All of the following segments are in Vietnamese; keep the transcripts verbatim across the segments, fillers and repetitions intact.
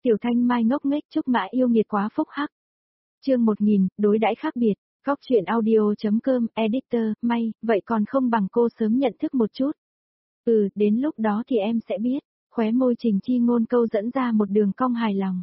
Tiểu Thanh Mai ngốc nghếch chúc mã yêu nghiệt quá phúc hắc. Chương một nghìn, đối đãi khác biệt. Góc truyện audio.com, editor, May, vậy còn không bằng cô sớm nhận thức một chút. Ừ, đến lúc đó thì em sẽ biết. Khóe môi Trình Chi Ngôn câu dẫn ra một đường cong hài lòng.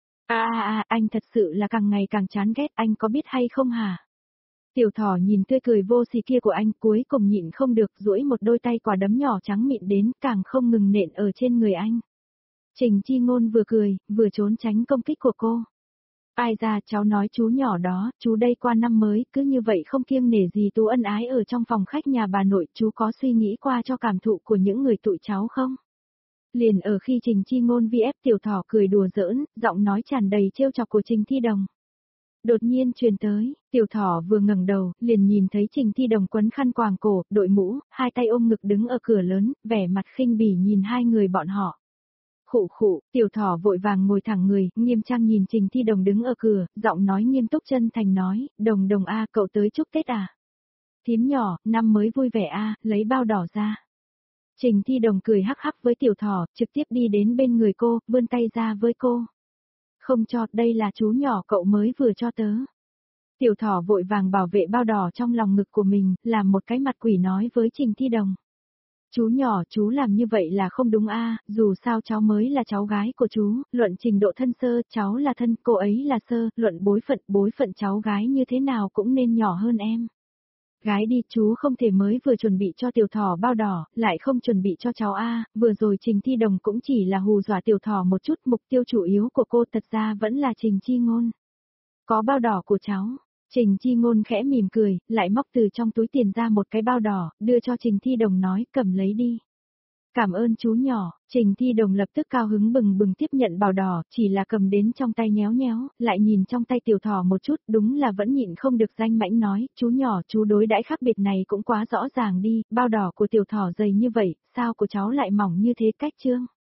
À à à, anh thật sự là càng ngày càng chán ghét, anh có biết hay không hả? Tiểu Thỏ nhìn tươi cười vô sỉ kia của anh, cuối cùng nhịn không được, duỗi một đôi tay quả đấm nhỏ trắng mịn đến, càng không ngừng nện ở trên người anh. Trình Chi Ngôn vừa cười, vừa trốn tránh công kích của cô. Ai ra, cháu nói chú nhỏ đó, chú đây qua năm mới, cứ như vậy không kiêng nể gì tú ân ái ở trong phòng khách nhà bà nội, chú có suy nghĩ qua cho cảm thụ của những người tụi cháu không? Liền ở khi Trình Chi Ngôn vi ép Tiểu Thỏ cười đùa giỡn, giọng nói tràn đầy trêu chọc của Trình Thi Đồng. Đột nhiên truyền tới, Tiểu Thỏ vừa ngẩng đầu, liền nhìn thấy Trình Thi Đồng quấn khăn quàng cổ, đội mũ, hai tay ôm ngực đứng ở cửa lớn, vẻ mặt khinh bỉ nhìn hai người bọn họ. Khụ khụ, Tiểu Thỏ vội vàng ngồi thẳng người, nghiêm trang nhìn Trình Thi Đồng đứng ở cửa, giọng nói nghiêm túc chân thành nói, Đồng Đồng a, cậu tới chúc Tết à? Thím nhỏ, năm mới vui vẻ a, lấy bao đỏ ra. Trình Thi Đồng cười hắc hắc với Tiểu Thỏ, trực tiếp đi đến bên người cô, vươn tay ra với cô. Không cho, đây là chú nhỏ cậu mới vừa cho tớ. Tiểu Thỏ vội vàng bảo vệ bao đỏ trong lòng ngực của mình, làm một cái mặt quỷ nói với Trình Thi Đồng. Chú nhỏ, chú làm như vậy là không đúng a, dù sao cháu mới là cháu gái của chú, luận trình độ thân sơ, cháu là thân, cô ấy là sơ, luận bối phận, bối phận cháu gái như thế nào cũng nên nhỏ hơn em. Gái đi, chú không thể mới vừa chuẩn bị cho Tiểu Thỏ bao đỏ, lại không chuẩn bị cho cháu a, vừa rồi Trình Thi Đồng cũng chỉ là hù dọa Tiểu Thỏ một chút, mục tiêu chủ yếu của cô thật ra vẫn là Trình Chi Ngôn. Có bao đỏ của cháu. Trình Chi Ngôn khẽ mỉm cười, lại móc từ trong túi tiền ra một cái bao đỏ, đưa cho Trình Thi Đồng nói, cầm lấy đi. Cảm ơn chú nhỏ, Trình Thi Đồng lập tức cao hứng bừng bừng tiếp nhận bao đỏ, chỉ là cầm đến trong tay nhéo nhéo, lại nhìn trong tay Tiểu Thỏ một chút, đúng là vẫn nhịn không được danh mãnh nói, chú nhỏ, chú đối đãi khác biệt này cũng quá rõ ràng đi, bao đỏ của Tiểu Thỏ dày như vậy, sao của cháu lại mỏng như thế cách chương.